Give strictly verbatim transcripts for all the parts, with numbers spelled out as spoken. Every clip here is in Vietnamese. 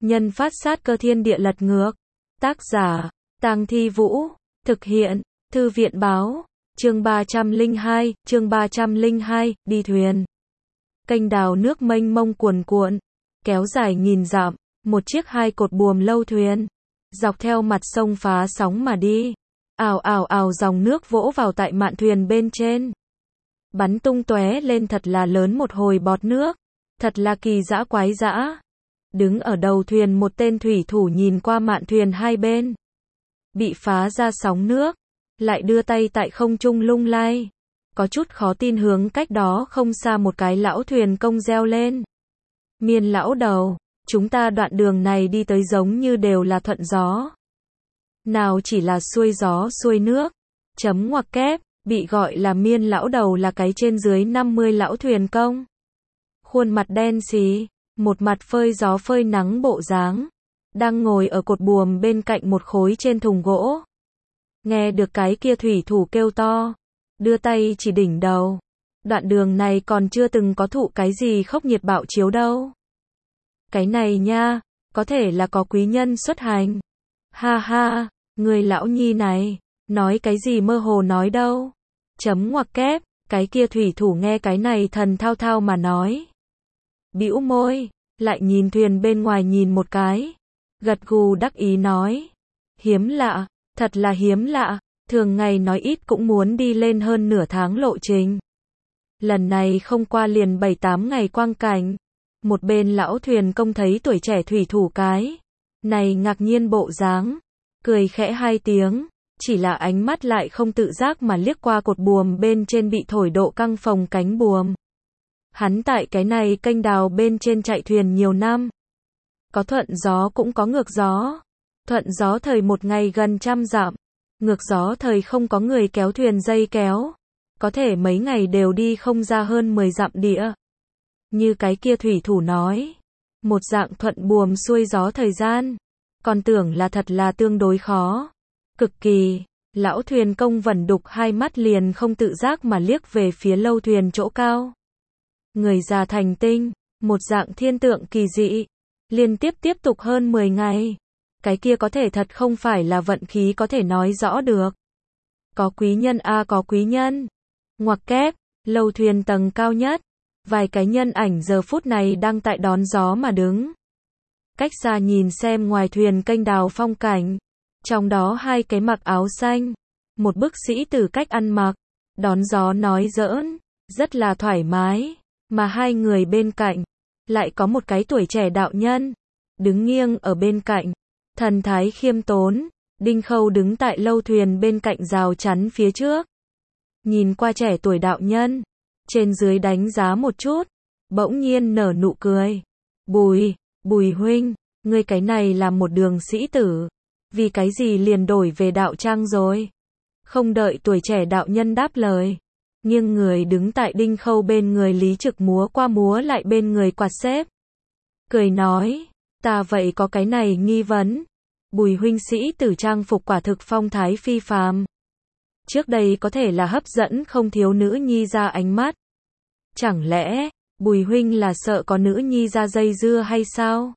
nhân phát sát cơ thiên địa lật ngược. Tác giả, Tang Thi Vũ. Thực hiện, Thư viện báo. Chương ba trăm lẻ hai, chương ba trăm lẻ hai, đi thuyền. Kênh đào nước mênh mông cuồn cuộn, kéo dài nghìn dặm, một chiếc hai cột buồm lâu thuyền, dọc theo mặt sông phá sóng mà đi. Ào ào ào, dòng nước vỗ vào tại mạn thuyền bên trên, bắn tung tóe lên thật là lớn một hồi bọt nước, thật là kỳ dã quái dã. Đứng ở đầu thuyền một tên thủy thủ nhìn qua mạn thuyền hai bên, bị phá ra sóng nước, lại đưa tay tại không trung lung lay, có chút khó tin hướng cách đó không xa một cái lão thuyền công reo lên. Miên lão đầu, chúng ta đoạn đường này đi tới giống như đều là thuận gió, nào chỉ là xuôi gió xuôi nước. Chấm ngoặc kép, bị gọi là miên lão đầu là cái trên dưới năm mươi lão thuyền công, khuôn mặt đen xì, một mặt phơi gió phơi nắng bộ dáng, đang ngồi ở cột buồm bên cạnh một khối trên thùng gỗ. Nghe được cái kia thủy thủ kêu to, đưa tay chỉ đỉnh đầu. Đoạn đường này còn chưa từng có thụ cái gì khốc nhiệt bạo chiếu đâu. Cái này nha, có thể là có quý nhân xuất hành. Ha ha, người lão nhi này, nói cái gì mơ hồ nói đâu. Chấm ngoặc kép, cái kia thủy thủ nghe cái này thần thao thao mà nói, bĩu môi, lại nhìn thuyền bên ngoài nhìn một cái, gật gù đắc ý nói, hiếm lạ, thật là hiếm lạ, thường ngày nói ít cũng muốn đi lên hơn nửa tháng lộ trình. Lần này không qua liền bảy tám ngày quang cảnh. Một bên lão thuyền công thấy tuổi trẻ thủy thủ cái này ngạc nhiên bộ dáng, cười khẽ hai tiếng, chỉ là ánh mắt lại không tự giác mà liếc qua cột buồm bên trên bị thổi độ căng phồng cánh buồm. Hắn tại cái này kênh đào bên trên chạy thuyền nhiều năm, có thuận gió cũng có ngược gió. Thuận gió thời một ngày gần trăm dặm, ngược gió thời không có người kéo thuyền dây kéo, có thể mấy ngày đều đi không ra hơn mười dặm địa. Như cái kia thủy thủ nói, một dạng thuận buồm xuôi gió thời gian, còn tưởng là thật là tương đối khó, cực kỳ. Lão thuyền công vẩn đục hai mắt liền không tự giác mà liếc về phía lâu thuyền chỗ cao. Người già thành tinh, một dạng thiên tượng kỳ dị, liên tiếp tiếp tục hơn mười ngày. Cái kia có thể thật không phải là vận khí có thể nói rõ được. Có quý nhân a à, có quý nhân. Ngoặc kép, lâu thuyền tầng cao nhất, vài cái nhân ảnh giờ phút này đang tại đón gió mà đứng. Cách xa nhìn xem ngoài thuyền kênh đào phong cảnh, trong đó hai cái mặc áo xanh, một bức sĩ tử cách ăn mặc, đón gió nói giỡn, rất là thoải mái, mà hai người bên cạnh, lại có một cái tuổi trẻ đạo nhân, đứng nghiêng ở bên cạnh, thần thái khiêm tốn. Đinh Khâu đứng tại lâu thuyền bên cạnh rào chắn phía trước, nhìn qua trẻ tuổi đạo nhân, trên dưới đánh giá một chút, bỗng nhiên nở nụ cười. Bùi, Bùi huynh, ngươi cái này là một đường sĩ tử, vì cái gì liền đổi về đạo trang rồi? Không đợi tuổi trẻ đạo nhân đáp lời, nghiêng người đứng tại Đinh Khâu bên người Lý Trực múa qua múa lại bên người quạt xếp, cười nói, ta vậy có cái này nghi vấn. Bùi huynh sĩ tử trang phục quả thực phong thái phi phàm, trước đây có thể là hấp dẫn không thiếu nữ nhi ra ánh mắt. Chẳng lẽ, Bùi huynh là sợ có nữ nhi ra dây dưa hay sao?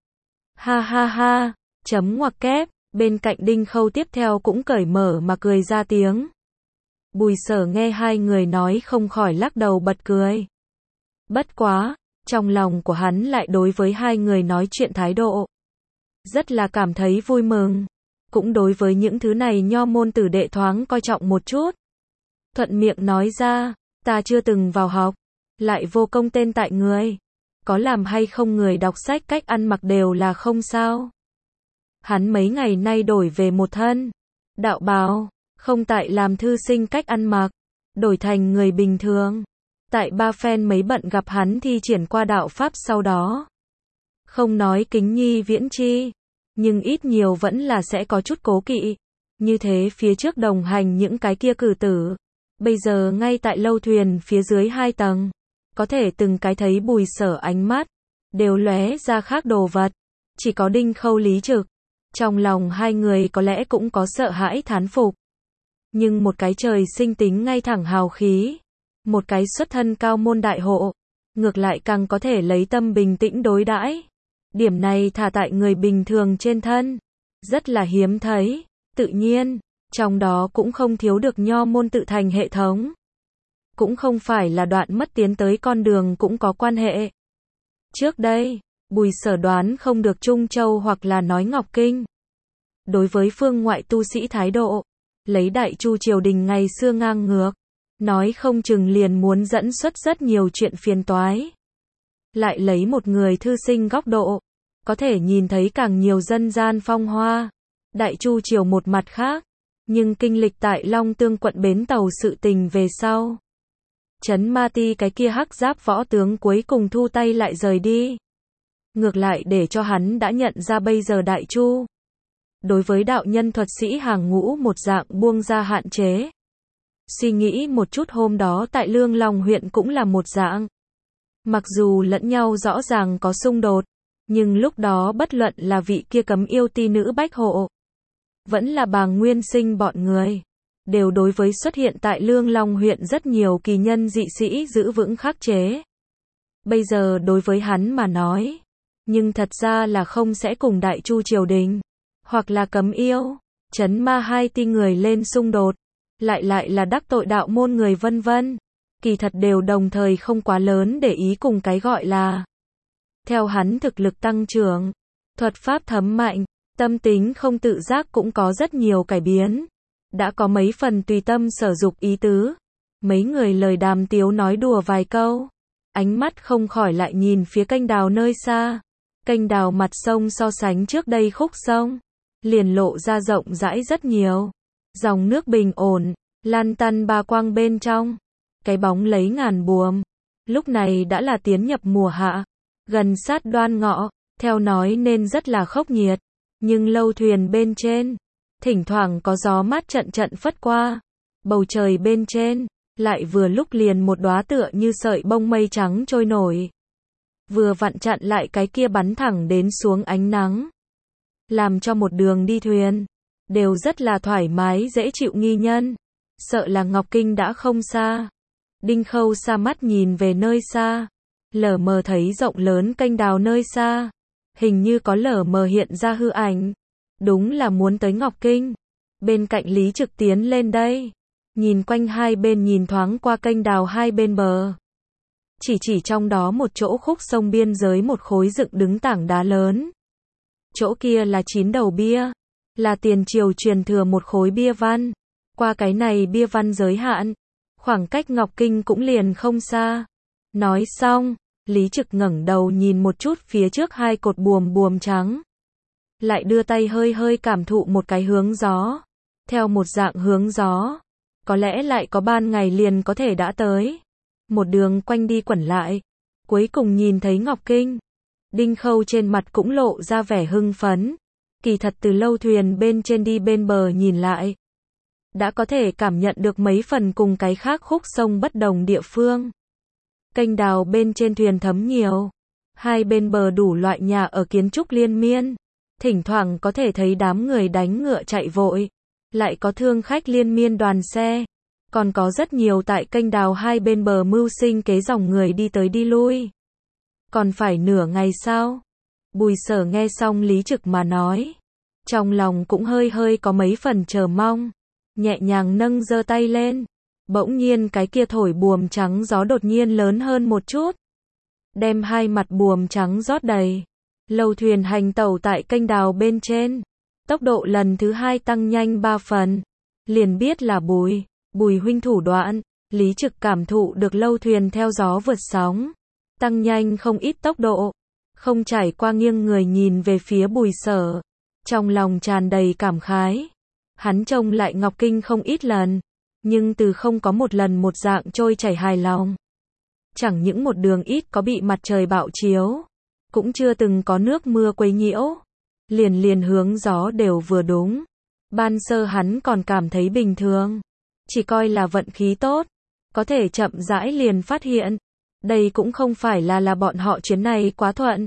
Ha ha ha, chấm ngoặc kép, bên cạnh Đinh Khâu tiếp theo cũng cởi mở mà cười ra tiếng. Bùi Sở nghe hai người nói không khỏi lắc đầu bật cười. Bất quá, trong lòng của hắn lại đối với hai người nói chuyện thái độ rất là cảm thấy vui mừng, cũng đối với những thứ này nho môn tử đệ thoáng coi trọng một chút. Thuận miệng nói ra, ta chưa từng vào học, lại vô công tên tại người, có làm hay không người đọc sách cách ăn mặc đều là không sao. Hắn mấy ngày nay đổi về một thân đạo bào, không tại làm thư sinh cách ăn mặc, đổi thành người bình thường. Tại ba phen mấy bận gặp hắn thi triển qua đạo pháp sau đó, không nói kính nhi viễn chi, nhưng ít nhiều vẫn là sẽ có chút cố kỵ. Như thế phía trước đồng hành những cái kia cử tử, bây giờ ngay tại lâu thuyền phía dưới hai tầng, có thể từng cái thấy Bùi Sở ánh mắt đều lóe ra khác đồ vật. Chỉ có Đinh Khâu Lý Trực, trong lòng hai người có lẽ cũng có sợ hãi thán phục. Nhưng một cái trời sinh tính ngay thẳng hào khí, một cái xuất thân cao môn đại hộ, ngược lại càng có thể lấy tâm bình tĩnh đối đãi. Điểm này thả tại người bình thường trên thân, rất là hiếm thấy. Tự nhiên, trong đó cũng không thiếu được nho môn tự thành hệ thống. Cũng không phải là đoạn mất tiến tới con đường cũng có quan hệ. Trước đây, Bùi Sở đoán không được Trung Châu hoặc là nói Ngọc Kinh. Đối với phương ngoại tu sĩ thái độ, lấy Đại Chu triều đình ngày xưa ngang ngược, nói không chừng liền muốn dẫn xuất rất nhiều chuyện phiền toái. Lại lấy một người thư sinh góc độ, có thể nhìn thấy càng nhiều dân gian phong hoa. Đại Chu triều một mặt khác, nhưng kinh lịch tại Long Tương quận bến tàu sự tình về sau. Trấn Ma Ti cái kia hắc giáp võ tướng cuối cùng thu tay lại rời đi. Ngược lại để cho hắn đã nhận ra bây giờ Đại Chu. Đối với đạo nhân thuật sĩ hàng ngũ một dạng buông ra hạn chế. Suy nghĩ một chút hôm đó tại Lương Long huyện cũng là một dạng. Mặc dù lẫn nhau rõ ràng có xung đột, nhưng lúc đó bất luận là vị kia cấm yêu ti nữ Bách Hộ, vẫn là bà Nguyên Sinh bọn người, đều đối với xuất hiện tại Lương Long huyện rất nhiều kỳ nhân dị sĩ giữ vững khắc chế. Bây giờ đối với hắn mà nói, nhưng thật ra là không sẽ cùng Đại Chu triều đình, hoặc là cấm yêu, trấn ma hai ti người lên xung đột, lại lại là đắc tội đạo môn người vân vân. Kỳ thật đều đồng thời không quá lớn để ý cùng cái gọi là. Theo hắn thực lực tăng trưởng, thuật pháp thấm mạnh, tâm tính không tự giác cũng có rất nhiều cải biến. Đã có mấy phần tùy tâm sở dục ý tứ. Mấy người lời đàm tiếu nói đùa vài câu. Ánh mắt không khỏi lại nhìn phía kênh đào nơi xa. Kênh đào mặt sông so sánh trước đây khúc sông, liền lộ ra rộng rãi rất nhiều. Dòng nước bình ổn, lan tăn ba quang bên trong. Cái bóng lấy ngàn buồm. Lúc này đã là tiến nhập mùa hạ. Gần sát Đoan Ngọ, theo nói nên rất là khốc nhiệt. Nhưng lâu thuyền bên trên, thỉnh thoảng có gió mát trận trận phất qua. Bầu trời bên trên, lại vừa lúc liền một đóa tựa như sợi bông mây trắng trôi nổi. Vừa vặn chặn lại cái kia bắn thẳng đến xuống ánh nắng. Làm cho một đường đi thuyền, đều rất là thoải mái dễ chịu nghi nhân. Sợ là Ngọc Kinh đã không xa. Đinh Khâu xa mắt nhìn về nơi xa, lờ mờ thấy rộng lớn kênh đào nơi xa, hình như có lờ mờ hiện ra hư ảnh, đúng là muốn tới Ngọc Kinh. Bên cạnh Lý Trực tiến lên đây, nhìn quanh hai bên nhìn thoáng qua kênh đào hai bên bờ. Chỉ chỉ trong đó một chỗ khúc sông biên giới một khối dựng đứng tảng đá lớn. Chỗ kia là chín đầu bia, là tiền triều truyền thừa một khối bia văn. Qua cái này bia văn giới hạn, khoảng cách Ngọc Kinh cũng liền không xa. Nói xong, Lý Trực ngẩng đầu nhìn một chút phía trước hai cột buồm buồm trắng. Lại đưa tay hơi hơi cảm thụ một cái hướng gió. Theo một dạng hướng gió, có lẽ lại có ban ngày liền có thể đã tới. Một đường quanh đi quẩn lại, cuối cùng nhìn thấy Ngọc Kinh. Đinh Khâu trên mặt cũng lộ ra vẻ hưng phấn. Kỳ thật từ lâu thuyền bên trên đi bên bờ nhìn lại, đã có thể cảm nhận được mấy phần cùng cái khác khúc sông bất đồng địa phương. Kênh đào bên trên thuyền thấm nhiều, hai bên bờ đủ loại nhà ở kiến trúc liên miên, thỉnh thoảng có thể thấy đám người đánh ngựa chạy vội, lại có thương khách liên miên đoàn xe, còn có rất nhiều tại kênh đào hai bên bờ mưu sinh kế dòng người đi tới đi lui. Còn phải nửa ngày sao? Bùi Sở nghe xong Lý Trực mà nói, trong lòng cũng hơi hơi có mấy phần chờ mong. Nhẹ nhàng nâng giơ tay lên, bỗng nhiên cái kia thổi buồm trắng gió đột nhiên lớn hơn một chút, đem hai mặt buồm trắng rót đầy. Lâu thuyền hành tàu tại kênh đào bên trên, tốc độ lần thứ hai tăng nhanh ba phần, liền biết là Bùi, Bùi huynh thủ đoạn. Lý Trực cảm thụ được lâu thuyền theo gió vượt sóng, tăng nhanh không ít tốc độ, không trải qua nghiêng người nhìn về phía Bùi Sở, trong lòng tràn đầy cảm khái. Hắn trông lại Ngọc Kinh không ít lần, nhưng từ không có một lần một dạng trôi chảy hài lòng. Chẳng những một đường ít có bị mặt trời bạo chiếu, cũng chưa từng có nước mưa quấy nhiễu, liền liền hướng gió đều vừa đúng. Ban sơ hắn còn cảm thấy bình thường, chỉ coi là vận khí tốt, có thể chậm rãi liền phát hiện, đây cũng không phải là là bọn họ chuyến này quá thuận,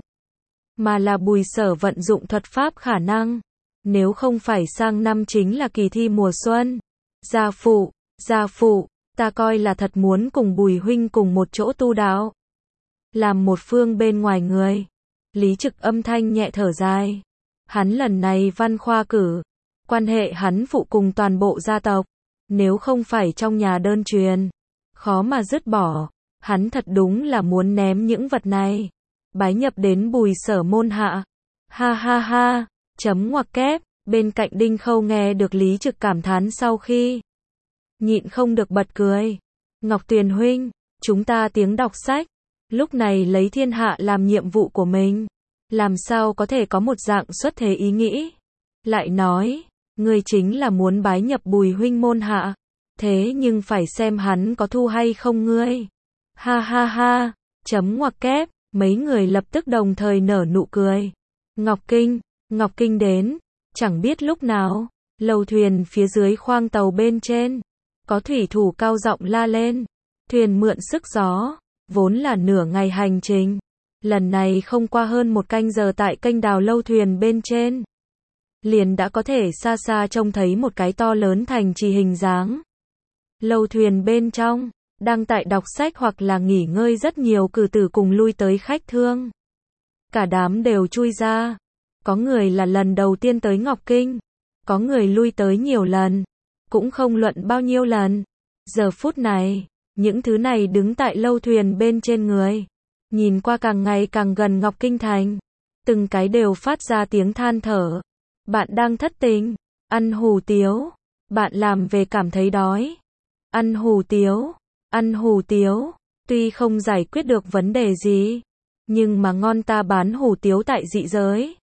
mà là Bùi Sở vận dụng thuật pháp khả năng. Nếu không phải sang năm chính là kỳ thi mùa xuân. Gia phụ, gia phụ, ta coi là thật muốn cùng Bùi huynh cùng một chỗ tu đạo. Làm một phương bên ngoài người. Lý Trực âm thanh nhẹ thở dài. Hắn lần này văn khoa cử, quan hệ hắn phụ cùng toàn bộ gia tộc, nếu không phải trong nhà đơn truyền, khó mà dứt bỏ, hắn thật đúng là muốn ném những vật này, bái nhập đến Bùi Sở môn hạ. Ha ha ha, chấm ngoặc kép, bên cạnh Đinh Khâu nghe được Lý Trực cảm thán sau khi nhịn không được bật cười. Ngọc Tuyền huynh, chúng ta tiếng đọc sách, lúc này lấy thiên hạ làm nhiệm vụ của mình, làm sao có thể có một dạng xuất thế ý nghĩ. Lại nói, ngươi chính là muốn bái nhập Bùi huynh môn hạ, thế nhưng phải xem hắn có thu hay không ngươi. Ha ha ha, chấm ngoặc kép, mấy người lập tức đồng thời nở nụ cười. Ngọc Kinh, Ngọc Kinh đến, chẳng biết lúc nào, lầu thuyền phía dưới khoang tàu bên trên, có thủy thủ cao giọng la lên, thuyền mượn sức gió, vốn là nửa ngày hành trình, lần này không qua hơn một canh giờ tại kênh đào lâu thuyền bên trên, liền đã có thể xa xa trông thấy một cái to lớn thành trì hình dáng. Lâu thuyền bên trong, đang tại đọc sách hoặc là nghỉ ngơi rất nhiều cử tử cùng lui tới khách thương. Cả đám đều chui ra, có người là lần đầu tiên tới Ngọc Kinh, có người lui tới nhiều lần, cũng không luận bao nhiêu lần. Giờ phút này, những thứ này đứng tại lâu thuyền bên trên người, nhìn qua càng ngày càng gần Ngọc Kinh thành, từng cái đều phát ra tiếng than thở. Bạn đang thất tình, ăn hủ tiếu, bạn làm về cảm thấy đói, ăn hủ tiếu, ăn hủ tiếu, tuy không giải quyết được vấn đề gì, nhưng mà ngon ta bán hủ tiếu tại dị giới.